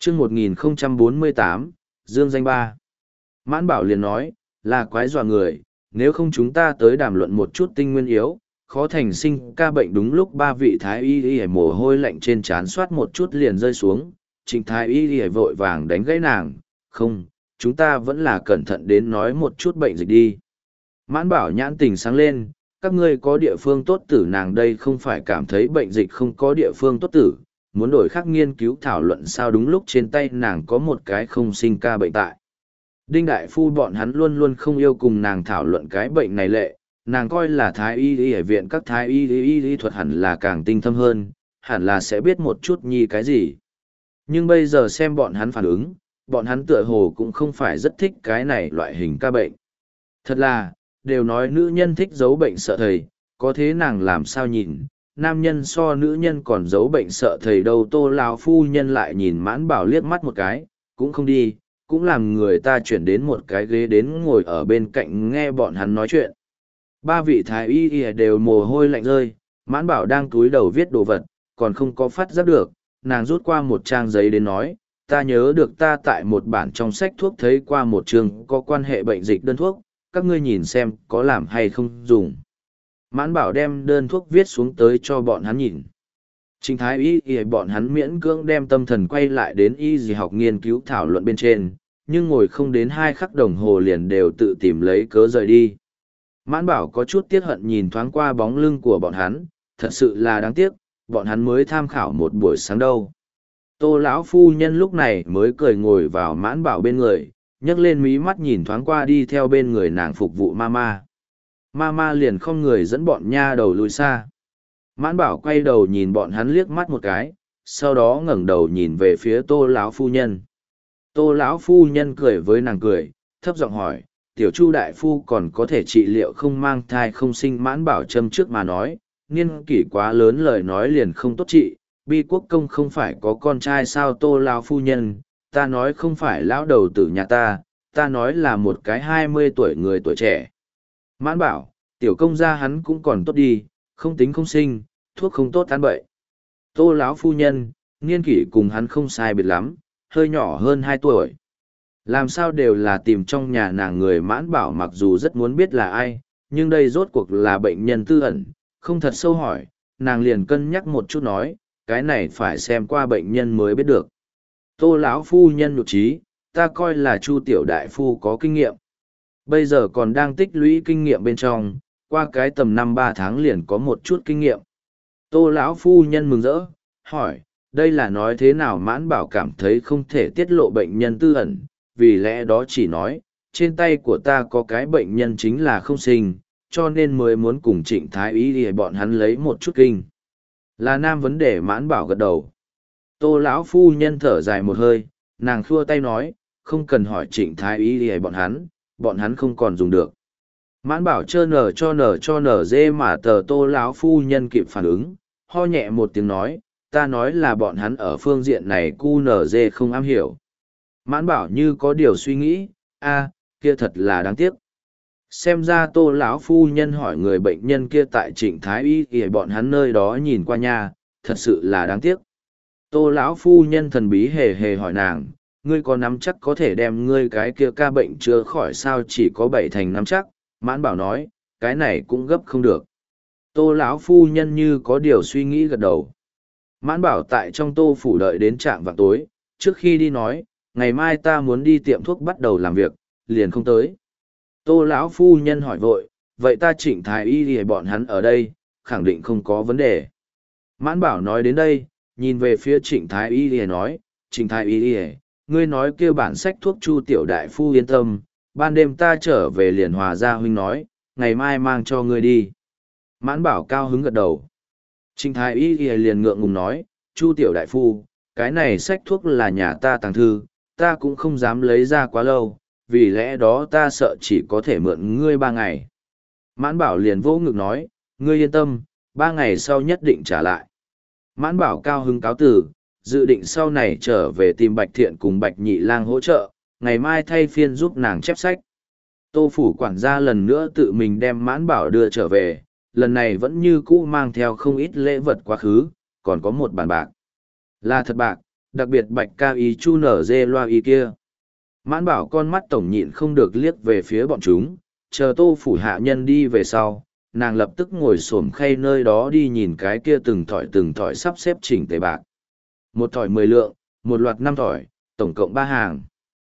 chương 1048, Dương danh ba. Mãn Bảo liền nói, là quái dọa người, nếu không chúng ta tới đàm luận một chút tinh nguyên yếu, khó thành sinh ca bệnh. Đúng lúc ba vị thái y y mồ hôi lạnh trên trán soát một chút liền rơi xuống, Trịnh thái y y vội vàng đánh gãy nàng, không, chúng ta vẫn là cẩn thận đến nói một chút bệnh dịch đi. Mãn Bảo nhãn tình sáng lên, các ngươi có địa phương tốt tử, nàng đây không phải cảm thấy bệnh dịch không có địa phương tốt tử, muốn đổi khác nghiên cứu thảo luận sao. Đúng lúc trên tay nàng có một cái không sinh ca bệnh tại. Đinh đại phu bọn hắn luôn luôn không yêu cùng nàng thảo luận cái bệnh này lệ, nàng coi là thái y y ở viện các thái y thuật hẳn là càng tinh thâm hơn, hẳn là sẽ biết một chút nhi cái gì. Nhưng bây giờ xem bọn hắn phản ứng, bọn hắn tựa hồ cũng không phải rất thích cái này loại hình ca bệnh. Thật là, đều nói nữ nhân thích giấu bệnh sợ thầy, có thế nàng làm sao nhìn, nam nhân so nữ nhân còn giấu bệnh sợ thầy đâu. Tô lão phu nhân lại nhìn Mãn Bảo liếc mắt một cái, cũng không đi, cũng làm người ta chuyển đến một cái ghế đến ngồi ở bên cạnh nghe bọn hắn nói chuyện. Ba vị thái y đều mồ hôi lạnh rơi, Mãn Bảo đang cúi đầu viết đồ vật, còn không có phát giác được, nàng rút qua một trang giấy đến nói, ta nhớ được ta tại một bản trong sách thuốc thấy qua một chương có quan hệ bệnh dịch đơn thuốc, các ngươi nhìn xem có làm hay không dùng. Mãn Bảo đem đơn thuốc viết xuống tới cho bọn hắn nhìn. Trịnh thái y bọn hắn miễn cưỡng đem tâm thần quay lại đến y gì học nghiên cứu thảo luận bên trên, nhưng ngồi không đến 2 khắc đồng hồ liền đều tự tìm lấy cớ rời đi. Mãn Bảo có chút tiếc hận nhìn thoáng qua bóng lưng của bọn hắn, thật sự là đáng tiếc, bọn hắn mới tham khảo một buổi sáng đâu. Tô lão phu nhân lúc này mới cười ngồi vào Mãn Bảo bên người, nhấc lên mí mắt nhìn thoáng qua đi theo bên người nàng phục vụ Mama. Mama liền không người dẫn bọn nha đầu lùi xa. Mãn Bảo quay đầu nhìn bọn hắn liếc mắt một cái, sau đó ngẩng đầu nhìn về phía Tô lão phu nhân. Tô lão phu nhân cười với nàng cười, thấp giọng hỏi, tiểu Chu đại phu còn có thể trị liệu không mang thai không sinh? Mãn Bảo châm trước mà nói, niên kỷ quá lớn lời nói liền không tốt trị, Bi Quốc công không phải có con trai sao? Tô lão phu nhân, ta nói không phải lão đầu tử nhà ta nói là một cái 20 tuổi người tuổi trẻ. Mãn Bảo, tiểu công gia hắn cũng còn tốt đi, không tính không sinh, thuốc không tốt ăn bậy. Tô lão phu nhân, niên kỷ cùng hắn không sai biệt lắm, hơi nhỏ hơn 2 tuổi. Làm sao đều là tìm trong nhà nàng người. Mãn Bảo mặc dù rất muốn biết là ai, nhưng đây rốt cuộc là bệnh nhân tư ẩn, không thật sâu hỏi, nàng liền cân nhắc một chút nói, cái này phải xem qua bệnh nhân mới biết được. Tô lão phu nhân nhục trí, ta coi là Chu tiểu đại phu có kinh nghiệm. Bây giờ còn đang tích lũy kinh nghiệm bên trong, qua cái tầm 5-3 tháng liền có một chút kinh nghiệm. Tô lão phu nhân mừng rỡ, hỏi, đây là nói thế nào? Mãn Bảo cảm thấy không thể tiết lộ bệnh nhân tư ẩn, vì lẽ đó chỉ nói, trên tay của ta có cái bệnh nhân chính là không sinh, cho nên mới muốn cùng Trịnh thái y để bọn hắn lấy một chút kinh. Là nam vấn đề. Mãn Bảo gật đầu. Tô lão phu nhân thở dài một hơi, nàng khua tay nói, không cần hỏi Trịnh thái y để bọn hắn không còn dùng được. Mãn Bảo chơ nở cho nở dê mà tờ. Tô lão phu nhân kịp phản ứng, ho nhẹ một tiếng nói, ta nói là bọn hắn ở phương diện này cu nở dê không am hiểu. Mãn Bảo như có điều suy nghĩ, kia thật là đáng tiếc. Xem ra Tô lão phu nhân hỏi người bệnh nhân kia tại Trịnh thái y thì bọn hắn nơi đó nhìn qua nhà, thật sự là đáng tiếc. Tô lão phu nhân thần bí hề hề hỏi nàng, ngươi có nắm chắc có thể đem ngươi cái kia ca bệnh chữa khỏi sao? Chỉ có 7 thành nắm chắc. Mãn Bảo nói, cái này cũng gấp không được. Tô lão phu nhân như có điều suy nghĩ gật đầu. Mãn Bảo tại trong Tô phủ đợi đến trạm vào tối, trước khi đi nói, ngày mai ta muốn đi tiệm thuốc bắt đầu làm việc, liền không tới. Tô lão phu nhân hỏi vội, vậy ta Trịnh thái y thì bọn hắn ở đây, khẳng định không có vấn đề. Mãn Bảo nói đến đây, nhìn về phía Trịnh thái y thì nói, Trịnh thái y thì, ngươi nói kêu bản sách thuốc Chu tiểu đại phu yên tâm, ban đêm ta trở về liền hòa ra huynh nói, ngày mai mang cho ngươi đi. Mãn Bảo cao hứng gật đầu. Trịnh thái y thì liền ngượng ngùng nói, Chu tiểu đại phu, cái này sách thuốc là nhà ta tàng thư, ta cũng không dám lấy ra quá lâu, vì lẽ đó ta sợ chỉ có thể mượn ngươi 3 ngày. Mãn Bảo liền vỗ ngực nói, ngươi yên tâm, 3 ngày sau nhất định trả lại. Mãn Bảo cao hứng cáo từ, dự định sau này trở về tìm Bạch Thiện cùng Bạch Nhị Lang hỗ trợ, ngày mai thay phiên giúp nàng chép sách. Tô phủ quản gia lần nữa tự mình đem Mãn Bảo đưa trở về, lần này vẫn như cũ mang theo không ít lễ vật quá khứ, còn có một bàn bạc. Là thật bạc, Đặc biệt bạch ca ý chu nở dê loa ý kia. Mãn bảo con mắt tổng nhịn không được liếc về phía bọn chúng, chờ Tô Phủ hạ nhân đi về sau, nàng lập tức ngồi xổm khay nơi đó đi nhìn cái kia từng thỏi sắp xếp chỉnh tề bạc. Một thỏi 10 lượng, một loạt 5 thỏi, tổng cộng 3 hàng.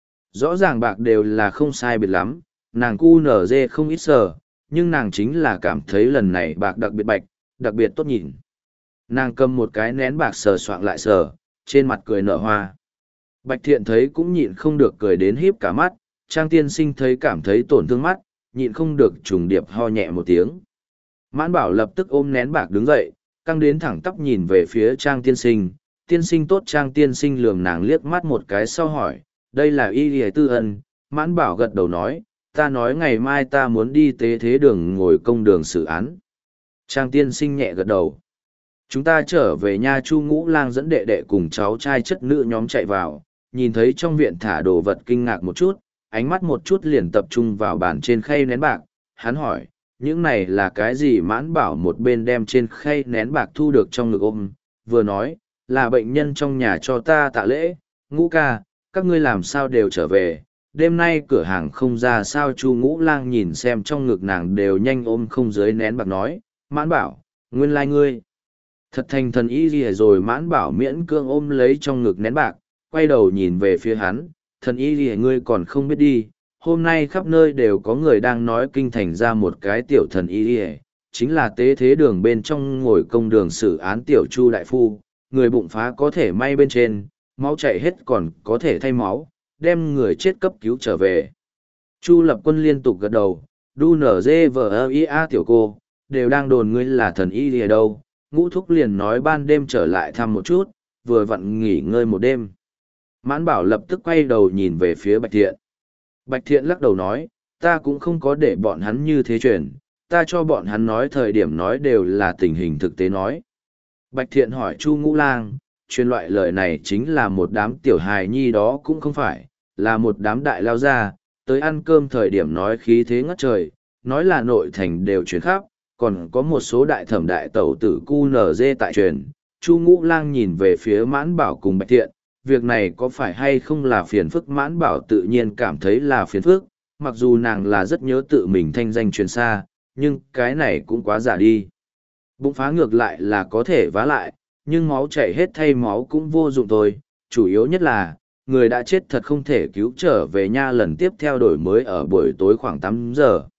Rõ ràng bạc đều là không sai biệt lắm, nàng cu nở dê không ít sờ, nhưng nàng chính là cảm thấy lần này bạc đặc biệt bạch, đặc biệt tốt nhìn. Nàng cầm một cái nén bạc sờ soạng lại sờ, trên mặt cười nở hoa. Bạch Thiện thấy cũng nhịn không được cười đến híp cả mắt, Trang Tiên Sinh thấy cảm thấy tổn thương mắt, nhịn không được trùng điệp ho nhẹ một tiếng. Mãn Bảo lập tức ôm nén bạc đứng dậy, căng đến thẳng tắp nhìn về phía Trang Tiên Sinh. Tiên Sinh tốt. Trang Tiên Sinh lườm nàng liếc mắt một cái sau hỏi, đây là y lìa tư ân. Mãn Bảo gật đầu nói, ta nói ngày mai ta muốn đi tế thế đường ngồi công đường xử án. Trang Tiên Sinh nhẹ gật đầu. Chúng ta trở về nha. Chu Ngũ Lang dẫn đệ đệ cùng cháu trai chất nữ nhóm chạy vào, nhìn thấy trong viện thả đồ vật kinh ngạc một chút, ánh mắt một chút liền tập trung vào bàn trên khay nén bạc. Hắn hỏi, những này là cái gì? Mãn Bảo một bên đem trên khay nén bạc thu được trong ngực ôm, vừa nói, là bệnh nhân trong nhà cho ta tạ lễ. Ngũ ca, các ngươi làm sao đều trở về, đêm nay cửa hàng không ra sao? Chu Ngũ Lang nhìn xem trong ngực nàng đều nhanh ôm không dưới nén bạc nói, Mãn Bảo, nguyên lai ngươi thật thành thần y gì rồi. Mãn Bảo miễn cưỡng ôm lấy trong ngực nén bạc, quay đầu nhìn về phía hắn, thần y gì ngươi còn không biết đi, hôm nay khắp nơi đều có người đang nói kinh thành ra một cái tiểu thần y gì, chính là tế thế đường bên trong ngồi công đường xử án tiểu Chu đại phu, người bụng phá có thể may bên trên, máu chảy hết còn có thể thay máu, đem người chết cấp cứu trở về. Chu Lập Quân liên tục gật đầu, đu nở dê vờ ia tiểu cô, đều đang đồn ngươi là thần y gì đâu. Ngũ thúc liền nói ban đêm trở lại thăm một chút, vừa vặn nghỉ ngơi một đêm. Mãn Bảo lập tức quay đầu nhìn về phía Bạch Thiện. Bạch Thiện lắc đầu nói, ta cũng không có để bọn hắn như thế truyền, ta cho bọn hắn nói thời điểm nói đều là tình hình thực tế nói. Bạch Thiện hỏi Chu Ngũ Lang, truyền loại lời này chính là một đám tiểu hài nhi đó cũng không phải, là một đám đại lao gia, tới ăn cơm thời điểm nói khí thế ngất trời, nói là nội thành đều truyền khắp, còn có một số đại thẩm đại tẩu tử cu nở dê tại truyền. Chu Ngũ Lang nhìn về phía Mãn Bảo cùng Bạch Thiện, việc này có phải hay không là phiền phức? Mãn Bảo tự nhiên cảm thấy là phiền phức, mặc dù nàng là rất nhớ tự mình thanh danh truyền xa, nhưng cái này cũng quá giả đi. Bụng phá ngược lại là có thể vá lại, nhưng máu chảy hết thay máu cũng vô dụng thôi, chủ yếu nhất là, người đã chết thật không thể cứu trở về nha. Lần tiếp theo đổi mới ở buổi tối khoảng 8 giờ.